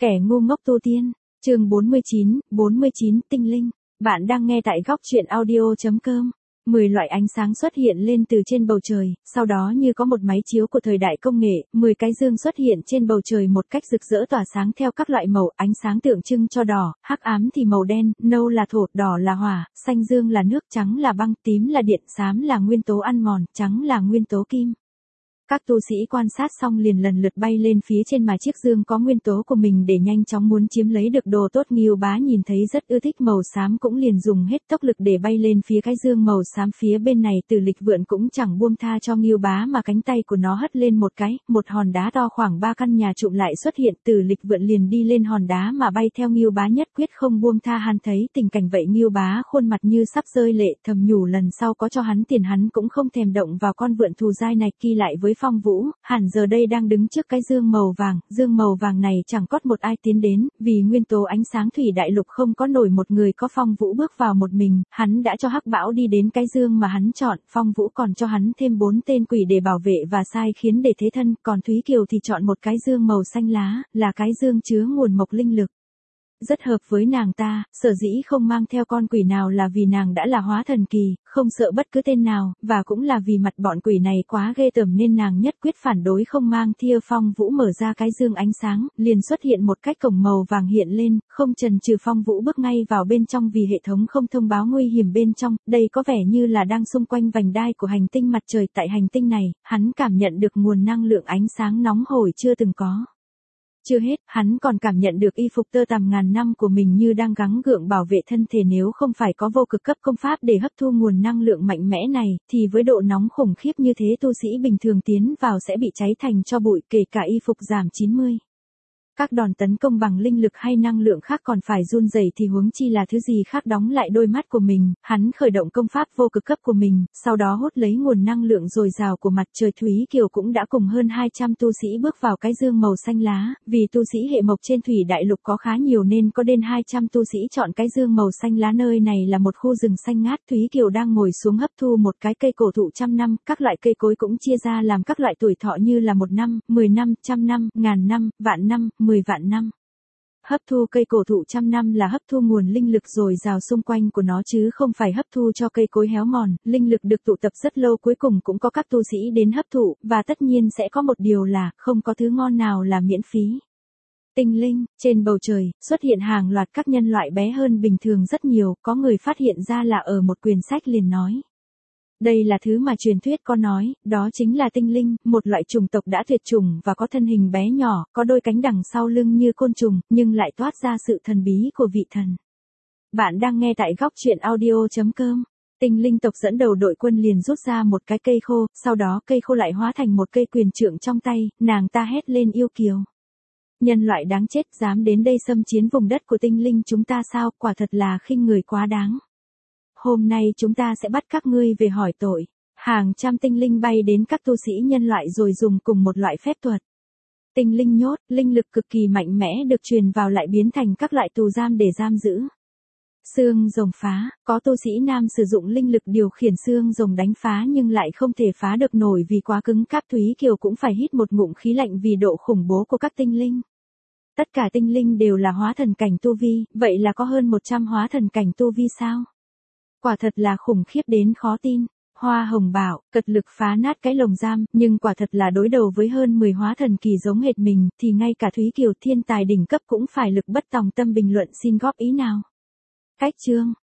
Kẻ ngu ngốc tu tiên, chương 49, tinh linh. Bạn đang nghe tại góc truyện audio.com. 10 loại ánh sáng xuất hiện lên từ trên bầu trời, sau đó như có một máy chiếu của thời đại công nghệ, 10 cái dương xuất hiện trên bầu trời một cách rực rỡ tỏa sáng theo các loại màu, ánh sáng tượng trưng cho đỏ, hắc ám thì màu đen, nâu là thổ, đỏ là hỏa, xanh dương là nước, trắng là băng, tím là điện, xám là nguyên tố ăn mòn, trắng là nguyên tố kim. Các tu sĩ quan sát xong liền lần lượt bay lên phía trên mà chiếc dương có nguyên tố của mình để nhanh chóng muốn chiếm lấy được đồ tốt. Ngưu Bá nhìn thấy rất ưa thích màu xám cũng liền dùng hết tốc lực để bay lên phía cái dương màu xám phía bên này. Từ Lịch Vượn cũng chẳng buông tha cho Ngưu Bá mà cánh tay của nó hất lên một cái, một hòn đá to khoảng 3 căn nhà trụm lại xuất hiện. Từ Lịch Vượn liền đi lên hòn đá mà bay theo Ngưu Bá, nhất quyết không buông tha. Hắn thấy tình cảnh vậy Ngưu Bá khuôn mặt như sắp rơi lệ, thầm nhủ lần sau có cho hắn tiền hắn cũng không thèm động vào con vượn thù dai này. Kỳ lại với Phong Vũ, hẳn giờ đây đang đứng trước cái dương màu vàng này chẳng có một ai tiến đến, vì nguyên tố ánh sáng thủy đại lục không có nổi một người. Có Phong Vũ bước vào một mình, hắn đã cho Hắc Bão đi đến cái dương mà hắn chọn, Phong Vũ còn cho hắn thêm 4 tên quỷ để bảo vệ và sai khiến để thế thân, còn Thúy Kiều thì chọn một cái dương màu xanh lá, là cái dương chứa nguồn mộc linh lực. Rất hợp với nàng ta, sở dĩ không mang theo con quỷ nào là vì nàng đã là hóa thần kỳ, không sợ bất cứ tên nào, và cũng là vì mặt bọn quỷ này quá ghê tởm nên nàng nhất quyết phản đối không mang theo. Phong Vũ mở ra cái dương ánh sáng, liền xuất hiện một cái cổng màu vàng hiện lên, không chần chừ Phong Vũ bước ngay vào bên trong vì hệ thống không thông báo nguy hiểm bên trong. Đây có vẻ như là đang xung quanh vành đai của hành tinh mặt trời. Tại hành tinh này, hắn cảm nhận được nguồn năng lượng ánh sáng nóng hổi chưa từng có. Chưa hết, hắn còn cảm nhận được y phục tơ tằm ngàn năm của mình như đang gắng gượng bảo vệ thân thể. Nếu không phải có vô cực cấp công pháp để hấp thu nguồn năng lượng mạnh mẽ này, thì với độ nóng khủng khiếp như thế tu sĩ bình thường tiến vào sẽ bị cháy thành tro bụi, kể cả y phục giảm 90. Các đòn tấn công bằng linh lực hay năng lượng khác còn phải run rẩy thì huống chi là thứ gì khác. Đóng lại đôi mắt của mình, hắn khởi động công pháp vô cực cấp của mình, sau đó hút lấy nguồn năng lượng dồi dào của mặt trời. Thúy Kiều cũng đã cùng hơn 200 tu sĩ bước vào cái dương màu xanh lá, vì tu sĩ hệ mộc trên thủy đại lục có khá nhiều nên có đến 200 tu sĩ chọn cái dương màu xanh lá. Nơi này là một khu rừng xanh ngát, Thúy Kiều đang ngồi xuống hấp thu một cái cây cổ thụ trăm năm. Các loại cây cối cũng chia ra làm các loại tuổi thọ như là 1 năm, 10 năm, trăm năm, ngàn năm, vạn năm, 10 vạn năm. Hấp thu cây cổ thụ trăm năm là hấp thu nguồn linh lực dồi dào xung quanh của nó chứ không phải hấp thu cho cây cối héo mòn. Linh lực được tụ tập rất lâu, cuối cùng cũng có các tu sĩ đến hấp thụ, và tất nhiên sẽ có một điều là không có thứ ngon nào là miễn phí. Tinh linh, trên bầu trời, xuất hiện hàng loạt các nhân loại bé hơn bình thường rất nhiều, có người phát hiện ra là ở một quyển sách liền nói. Đây là thứ mà truyền thuyết có nói, đó chính là tinh linh, một loại chủng tộc đã tuyệt chủng và có thân hình bé nhỏ, có đôi cánh đằng sau lưng như côn trùng, nhưng lại toát ra sự thần bí của vị thần. Bạn đang nghe tại góc truyện audio.com. Tinh linh tộc dẫn đầu đội quân liền rút ra một cái cây khô, sau đó cây khô lại hóa thành một cây quyền trượng trong tay, nàng ta hét lên yêu kiều. Nhân loại đáng chết, dám đến đây xâm chiếm vùng đất của tinh linh chúng ta sao, quả thật là khinh người quá đáng. Hôm nay chúng ta sẽ bắt các ngươi về hỏi tội. Hàng trăm tinh linh bay đến các tu sĩ nhân loại rồi dùng cùng một loại phép thuật. Tinh linh nhốt, linh lực cực kỳ mạnh mẽ được truyền vào lại biến thành các loại tù giam để giam giữ. Xương rồng phá, có tu sĩ nam sử dụng linh lực điều khiển xương rồng đánh phá nhưng lại không thể phá được nổi vì quá cứng cáp. Thúy Kiều cũng phải hít một ngụm khí lạnh vì độ khủng bố của các tinh linh. Tất cả tinh linh đều là hóa thần cảnh tu vi, vậy là có hơn 100 hóa thần cảnh tu vi sao? Quả thật là khủng khiếp đến khó tin. Hoa Hồng bảo, cật lực phá nát cái lồng giam, nhưng quả thật là đối đầu với hơn 10 hóa thần kỳ giống hệt mình, thì ngay cả Thúy Kiều thiên tài đỉnh cấp cũng phải lực bất tòng tâm bình luận xin góp ý nào. Cách chương,